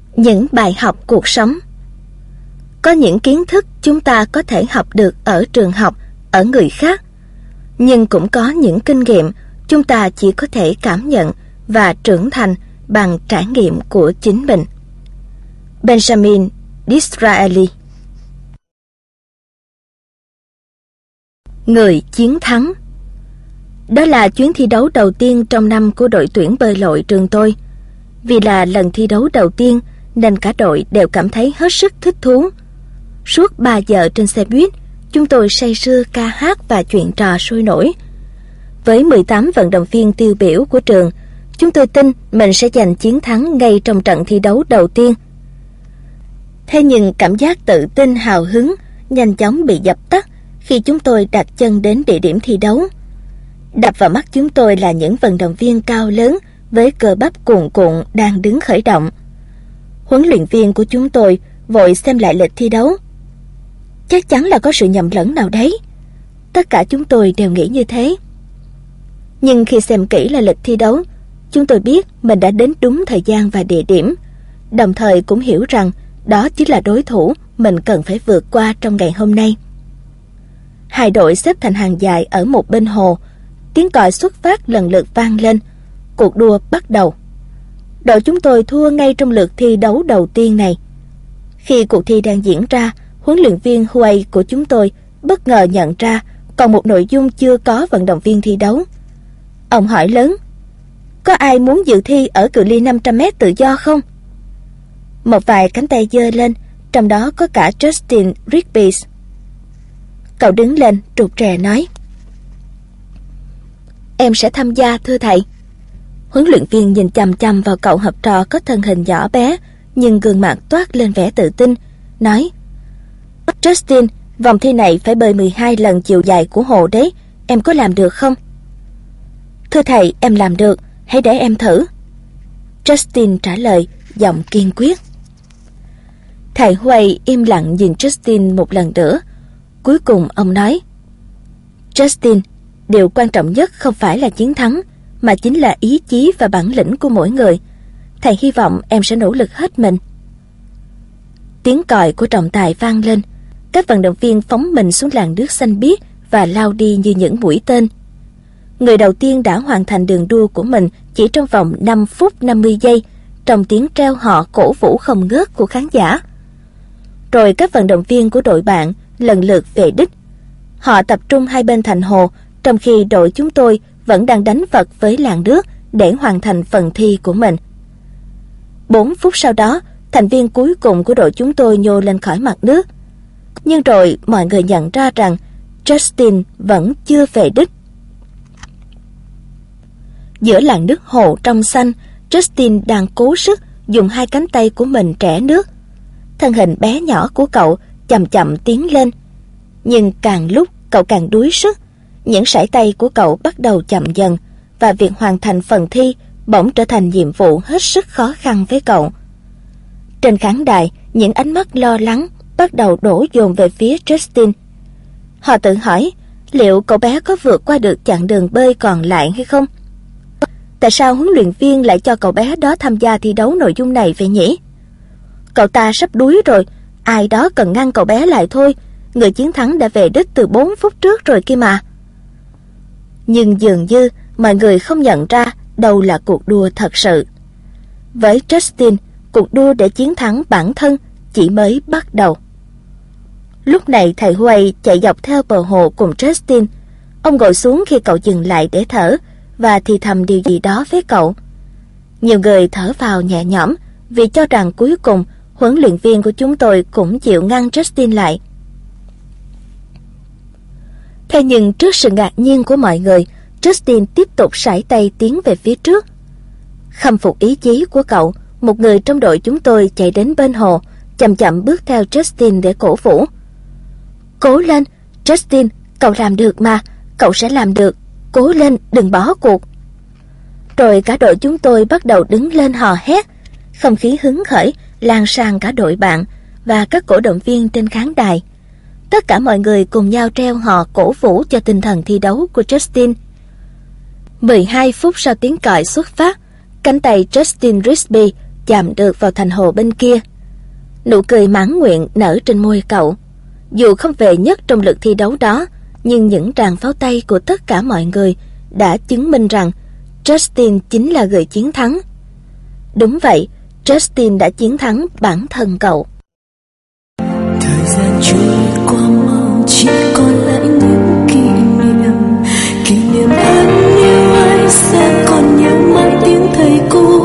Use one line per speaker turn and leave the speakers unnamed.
Những bài học cuộc sống. Có những kiến thức chúng ta có thể học được ở trường học, ở người khác, nhưng cũng có những kinh nghiệm chúng ta chỉ có thể cảm nhận và trưởng thành bằng trải nghiệm của chính mình. Benjamin Disraeli. Người chiến thắng. Đó là chuyến thi đấu đầu tiên trong năm của đội tuyển bơi lội trường tôi. Vì là lần thi đấu đầu tiên nên cả đội đều cảm thấy hết sức thích thú. Suốt 3 giờ trên xe buýt, chúng tôi say sưa ca hát và chuyện trò sôi nổi. Với 18 vận động viên tiêu biểu của trường, chúng tôi tin mình sẽ giành chiến thắng ngay trong trận thi đấu đầu tiên. Thế nhưng cảm giác tự tin hào hứng nhanh chóng bị dập tắt khi chúng tôi đặt chân đến địa điểm thi đấu. Đập vào mắt chúng tôi là những vận động viên cao lớn với cơ bắp cuồn cuộn đang đứng khởi động. Huấn luyện viên của chúng tôi vội xem lại lịch thi đấu. Chắc chắn là có sự nhầm lẫn nào đấy. Tất cả chúng tôi đều nghĩ như thế. Nhưng khi xem kỹ lại lịch thi đấu, chúng tôi biết mình đã đến đúng thời gian và địa điểm, đồng thời cũng hiểu rằng đó chính là đối thủ mình cần phải vượt qua trong ngày hôm nay. Hai đội xếp thành hàng dài ở một bên hồ, tiếng còi xuất phát lần lượt vang lên. Cuộc đua bắt đầu. Đội chúng tôi thua ngay trong lượt thi đấu đầu tiên này. Khi cuộc thi đang diễn ra, huấn luyện viên Huey của chúng tôi bất ngờ nhận ra còn một nội dung chưa có vận động viên thi đấu. Ông hỏi lớn: "Có ai muốn dự thi ở cự ly 500m tự do không?" Một vài cánh tay giơ lên, trong đó có cả Justin Rigby. Cậu đứng lên trục trè nói: "Em sẽ tham gia thưa thầy." Huấn luyện viên nhìn chằm chằm vào cậu học trò có thân hình nhỏ bé nhưng gương mặt toát lên vẻ tự tin, nói: "Justin, vòng thi này phải bơi 12 lần chiều dài của hồ đấy, em có làm được không?" "Thưa thầy, em làm được, hãy để em thử." Justin trả lời, giọng kiên quyết. Thầy Huey im lặng nhìn Justin một lần nữa. Cuối cùng ông nói: "Justin, điều quan trọng nhất không phải là chiến thắng, mà chính là ý chí và bản lĩnh của mỗi người. Thầy hy vọng em sẽ nỗ lực hết mình." Tiếng còi của trọng tài vang lên. Các vận động viên phóng mình xuống làn nước xanh biếc và lao đi như những mũi tên. Người đầu tiên đã hoàn thành đường đua của mình chỉ trong vòng 5 phút 50 giây, trong tiếng reo hò cổ vũ không ngớt của khán giả. Rồi các vận động viên của đội bạn lần lượt về đích. Họ tập trung hai bên thành hồ, trong khi đội chúng tôi vẫn đang đánh vật với làn nước để hoàn thành phần thi của mình. 4 phút sau đó, thành viên cuối cùng của đội chúng tôi nhô lên khỏi mặt nước. Nhưng rồi mọi người nhận ra rằng Justin vẫn chưa về đích. Giữa làn nước hồ trong xanh, Justin đang cố sức dùng hai cánh tay của mình trẻ nước. Thân hình bé nhỏ của cậu chậm chậm tiến lên. Nhưng càng lúc cậu càng đuối sức. Những sải tay của cậu bắt đầu chậm dần, và việc hoàn thành phần thi bỗng trở thành nhiệm vụ hết sức khó khăn với cậu. Trên khán đài, những ánh mắt lo lắng bắt đầu đổ dồn về phía Justin. Họ tự hỏi liệu cậu bé có vượt qua được chặng đường bơi còn lại hay không? Tại sao huấn luyện viên lại cho cậu bé đó tham gia thi đấu nội dung này vậy nhỉ? Cậu ta sắp đuối rồi, ai đó cần ngăn cậu bé lại thôi. Người chiến thắng đã về đích từ 4 phút trước rồi kia mà. Nhưng dường như mọi người không nhận ra đâu là cuộc đua thật sự. Với Justin, cuộc đua để chiến thắng bản thân chỉ mới bắt đầu. Lúc này thầy Huey chạy dọc theo bờ hồ cùng Justin. Ông ngồi xuống khi cậu dừng lại để thở và thì thầm điều gì đó với cậu. Nhiều người thở vào nhẹ nhõm vì cho rằng cuối cùng huấn luyện viên của chúng tôi cũng chịu ngăn Justin lại. Thế nhưng trước sự ngạc nhiên của mọi người, Justin tiếp tục sải tay tiến về phía trước. Khâm phục ý chí của cậu, một người trong đội chúng tôi chạy đến bên hồ, chậm chậm bước theo Justin để cổ vũ. "Cố lên, Justin, cậu làm được mà, cậu sẽ làm được, cố lên, đừng bỏ cuộc." Rồi cả đội chúng tôi bắt đầu đứng lên hò hét, không khí hứng khởi lan sang cả đội bạn và các cổ động viên trên khán đài. Tất cả mọi người cùng nhau treo hò cổ vũ cho tinh thần thi đấu của Justin. 12 phút sau tiếng còi xuất phát, cánh tay Justin Rigby chạm được vào thành hồ bên kia. Nụ cười mãn nguyện nở trên môi cậu. Dù không về nhất trong lượt thi đấu đó, nhưng những tràng pháo tay của tất cả mọi người đã chứng minh rằng Justin chính là người chiến thắng. Đúng vậy, Justin đã chiến thắng bản thân cậu.
Thời gian trôi qua mau, chỉ còn lại những kỷ niệm. Kỷ niệm thân yêu ấy sẽ còn nhớ mãi tiếng thầy cô